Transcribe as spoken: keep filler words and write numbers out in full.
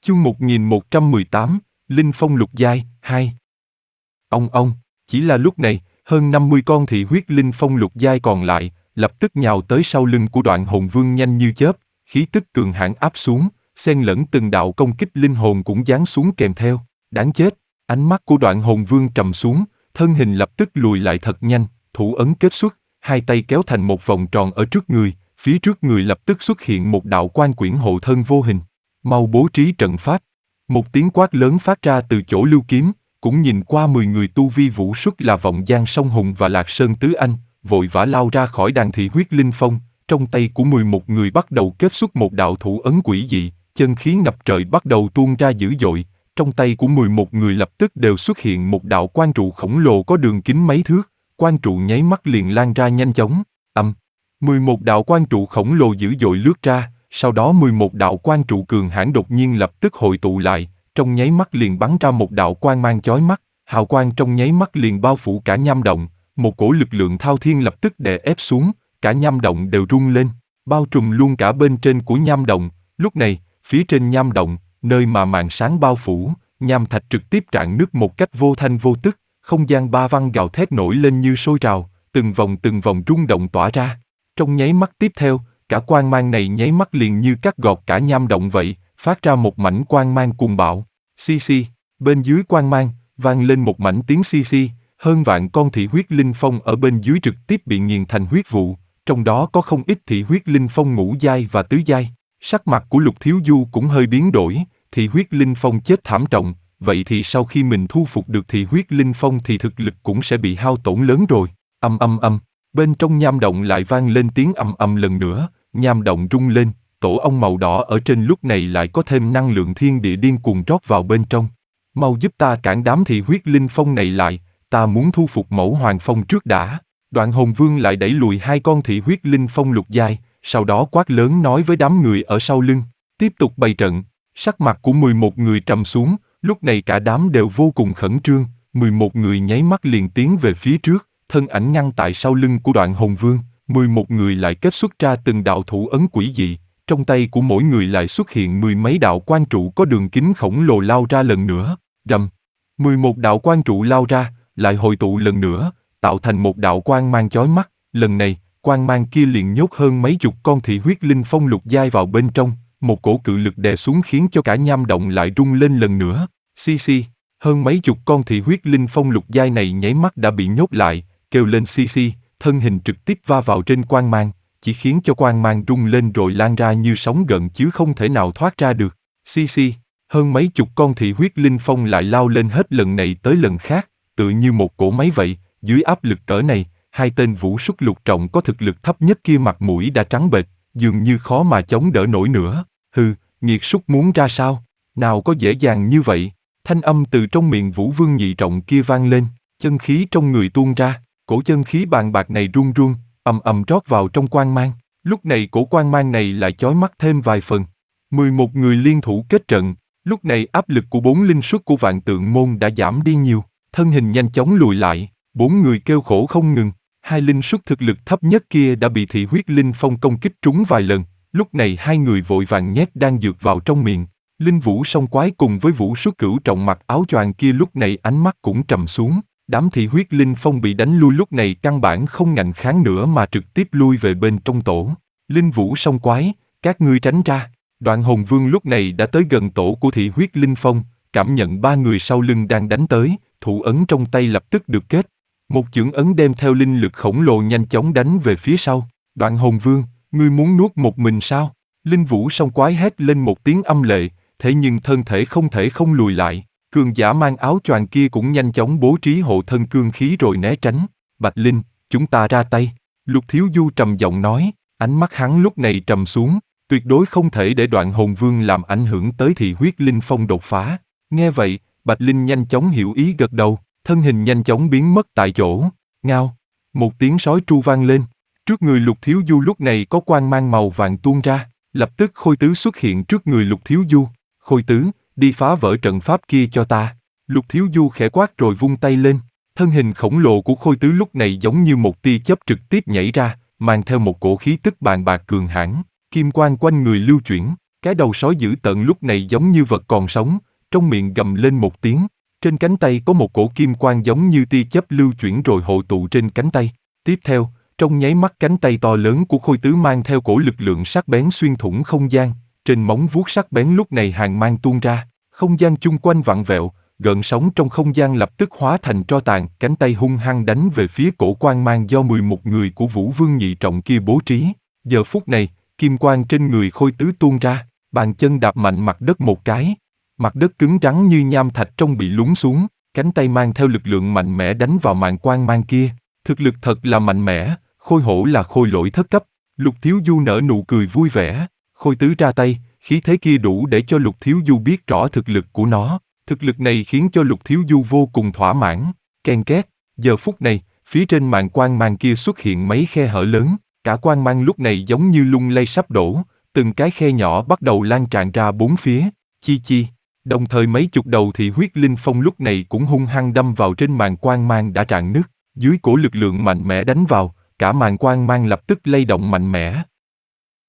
Chương một nghìn một trăm mười tám, Linh Phong Lục Giai, hai. Ông ông, chỉ là lúc này, hơn năm mươi con thị huyết Linh Phong Lục Giai còn lại, lập tức nhào tới sau lưng của Đoạn Hồn Vương nhanh như chớp, khí tức cường hãn áp xuống, xen lẫn từng đạo công kích linh hồn cũng giáng xuống kèm theo. Đáng chết, ánh mắt của Đoạn Hồn Vương trầm xuống, thân hình lập tức lùi lại thật nhanh, thủ ấn kết xuất, hai tay kéo thành một vòng tròn ở trước người, phía trước người lập tức xuất hiện một đạo quan quyển hộ thân vô hình. Mau bố trí trận pháp. Một tiếng quát lớn phát ra từ chỗ lưu kiếm, cũng nhìn qua mười người tu vi vũ xuất là Vọng Giang Song Hùng và Lạc Sơn Tứ Anh, vội vã lao ra khỏi đàn thị huyết linh phong, trong tay của mười một người bắt đầu kết xuất một đạo thủ ấn quỷ dị, chân khí ngập trời bắt đầu tuôn ra dữ dội, trong tay của mười một người lập tức đều xuất hiện một đạo quan trụ khổng lồ có đường kính mấy thước, quan trụ nháy mắt liền lan ra nhanh chóng, âm, mười một đạo quan trụ khổng lồ dữ dội lướt ra. Sau đó mười một đạo quan trụ cường hãn đột nhiên lập tức hội tụ lại, trong nháy mắt liền bắn ra một đạo quang mang chói mắt, hào quang trong nháy mắt liền bao phủ cả nham động, một cổ lực lượng thao thiên lập tức đè ép xuống, cả nham động đều rung lên, bao trùm luôn cả bên trên của nham động. Lúc này, phía trên nham động, nơi mà màn sáng bao phủ, nham thạch trực tiếp rạn nứt một cách vô thanh vô tức, không gian ba văn gào thét nổi lên như sôi trào, từng vòng từng vòng rung động tỏa ra. Trong nháy mắt tiếp theo, cả quang mang này nháy mắt liền như cắt gọt cả nham động vậy, phát ra một mảnh quang mang cuồng bạo. Xì xì, bên dưới quang mang, vang lên một mảnh tiếng xì xì, hơn vạn con thị huyết linh phong ở bên dưới trực tiếp bị nghiền thành huyết vụ, trong đó có không ít thị huyết linh phong ngũ giai và tứ giai. Sắc mặt của Lục Thiếu Du cũng hơi biến đổi, thị huyết linh phong chết thảm trọng, vậy thì sau khi mình thu phục được thị huyết linh phong thì thực lực cũng sẽ bị hao tổn lớn rồi. Âm âm âm, bên trong nham động lại vang lên tiếng ầm ầm lần nữa. Nham động rung lên, tổ ong màu đỏ ở trên lúc này lại có thêm năng lượng thiên địa điên cuồng rót vào bên trong. Mau giúp ta cản đám thị huyết linh phong này lại, ta muốn thu phục mẫu hoàng phong trước đã. Đoạn Hồn Vương lại đẩy lùi hai con thị huyết linh phong lục giai, sau đó quát lớn nói với đám người ở sau lưng, tiếp tục bày trận. Sắc mặt của mười một người trầm xuống, lúc này cả đám đều vô cùng khẩn trương, mười một người nháy mắt liền tiến về phía trước, thân ảnh ngăn tại sau lưng của Đoạn Hồn Vương. Mười một người lại kết xuất ra từng đạo thủ ấn quỷ dị, trong tay của mỗi người lại xuất hiện mười mấy đạo quan trụ có đường kính khổng lồ lao ra lần nữa, rầm. Mười một đạo quan trụ lao ra, lại hội tụ lần nữa, tạo thành một đạo quang mang chói mắt, lần này, quang mang kia liền nhốt hơn mấy chục con thị huyết linh phong lục giai vào bên trong, một cổ cự lực đè xuống khiến cho cả nham động lại rung lên lần nữa, xì xì, hơn mấy chục con thị huyết linh phong lục giai này nháy mắt đã bị nhốt lại, kêu lên xì xì. Thân hình trực tiếp va vào trên quang mang, chỉ khiến cho quang mang rung lên rồi lan ra như sóng gợn chứ không thể nào thoát ra được. Xì xì, hơn mấy chục con thị huyết linh phong lại lao lên hết lần này tới lần khác, tựa như một cỗ máy vậy. Dưới áp lực cỡ này, hai tên vũ xuất lục trọng có thực lực thấp nhất kia mặt mũi đã trắng bệch, dường như khó mà chống đỡ nổi nữa. Hừ, nghiệt súc muốn ra sao? Nào có dễ dàng như vậy? Thanh âm từ trong miệng Vũ Vương nhị trọng kia vang lên, chân khí trong người tuôn ra. Cổ chân khí bàn bạc này run run, ầm ầm rót vào trong quang mang. Lúc này cổ quang mang này lại chói mắt thêm vài phần. mười một người liên thủ kết trận. Lúc này áp lực của bốn linh xuất của Vạn Tượng Môn đã giảm đi nhiều. Thân hình nhanh chóng lùi lại. Bốn người kêu khổ không ngừng. Hai linh xuất thực lực thấp nhất kia đã bị thị huyết linh phong công kích trúng vài lần. Lúc này hai người vội vàng nhét đan dược vào trong miệng. Linh Vũ Song Quái cùng với Vũ Xuất Cửu trọng mặc áo choàng kia lúc này ánh mắt cũng trầm xuống. Đám thị huyết linh phong bị đánh lui lúc này căn bản không ngạnh kháng nữa mà trực tiếp lui về bên trong tổ. Linh Vũ Song Quái, các ngươi tránh ra. Đoạn Hồn Vương lúc này đã tới gần tổ của thị huyết linh phong, cảm nhận ba người sau lưng đang đánh tới, thủ ấn trong tay lập tức được kết. Một chưởng ấn đem theo linh lực khổng lồ nhanh chóng đánh về phía sau. Đoạn Hồn Vương, ngươi muốn nuốt một mình sao? Linh Vũ Song Quái hét lên một tiếng âm lệ, thế nhưng thân thể không thể không lùi lại. Cường giả mang áo choàng kia cũng nhanh chóng bố trí hộ thân cương khí rồi né tránh. Bạch Linh, chúng ta ra tay. Lục Thiếu Du trầm giọng nói, ánh mắt hắn lúc này trầm xuống, tuyệt đối không thể để Đoạn Hồn Vương làm ảnh hưởng tới thị huyết linh phong đột phá. Nghe vậy, Bạch Linh nhanh chóng hiểu ý gật đầu, thân hình nhanh chóng biến mất tại chỗ. Ngao, một tiếng sói tru vang lên. Trước người Lục Thiếu Du lúc này có quang mang màu vàng tuôn ra, lập tức Khôi Tứ xuất hiện trước người Lục Thiếu Du. Khôi Tứ, đi phá vỡ trận pháp kia cho ta. Lục Thiếu Du khẽ quát rồi vung tay lên. Thân hình khổng lồ của Khôi Tứ lúc này giống như một tia chớp trực tiếp nhảy ra, mang theo một cổ khí tức bàn bạc cường hãn, kim quang quanh người lưu chuyển, Cái đầu sói dữ tợn lúc này giống như vật còn sống, trong miệng gầm lên một tiếng. Trên cánh tay có một cổ kim quang giống như tia chớp lưu chuyển rồi hội tụ trên cánh tay. Tiếp theo, trong nháy mắt cánh tay to lớn của Khôi Tứ mang theo cổ lực lượng sắc bén xuyên thủng không gian, trên móng vuốt sắc bén lúc này hàn mang tuôn ra, không gian chung quanh vặn vẹo, gợn sóng trong không gian lập tức hóa thành tro tàn, cánh tay hung hăng đánh về phía cổ quang mang do mười một người của Vũ Vương nhị trọng kia bố trí. Giờ phút này, kim quang trên người Khôi Tứ tuôn ra, bàn chân đạp mạnh mặt đất một cái, mặt đất cứng rắn như nham thạch trong bị lún xuống, cánh tay mang theo lực lượng mạnh mẽ đánh vào màn quang mang kia. Thực lực thật là mạnh mẽ, Khôi Hổ là khôi lỗi thất cấp. Lục Thiếu Du nở nụ cười vui vẻ, Khôi Tứ ra tay, khí thế kia đủ để cho Lục Thiếu Du biết rõ thực lực của nó. Thực lực này khiến cho Lục Thiếu Du vô cùng thỏa mãn. Ken két, giờ phút này, phía trên màn quang mang kia xuất hiện mấy khe hở lớn, cả quang mang lúc này giống như lung lay sắp đổ, từng cái khe nhỏ bắt đầu lan tràn ra bốn phía, chi chi. Đồng thời mấy chục đầu thị huyết linh phong lúc này cũng hung hăng đâm vào trên màn quang mang đã rạn nứt, dưới cổ lực lượng mạnh mẽ đánh vào, cả màn quang mang lập tức lay động mạnh mẽ.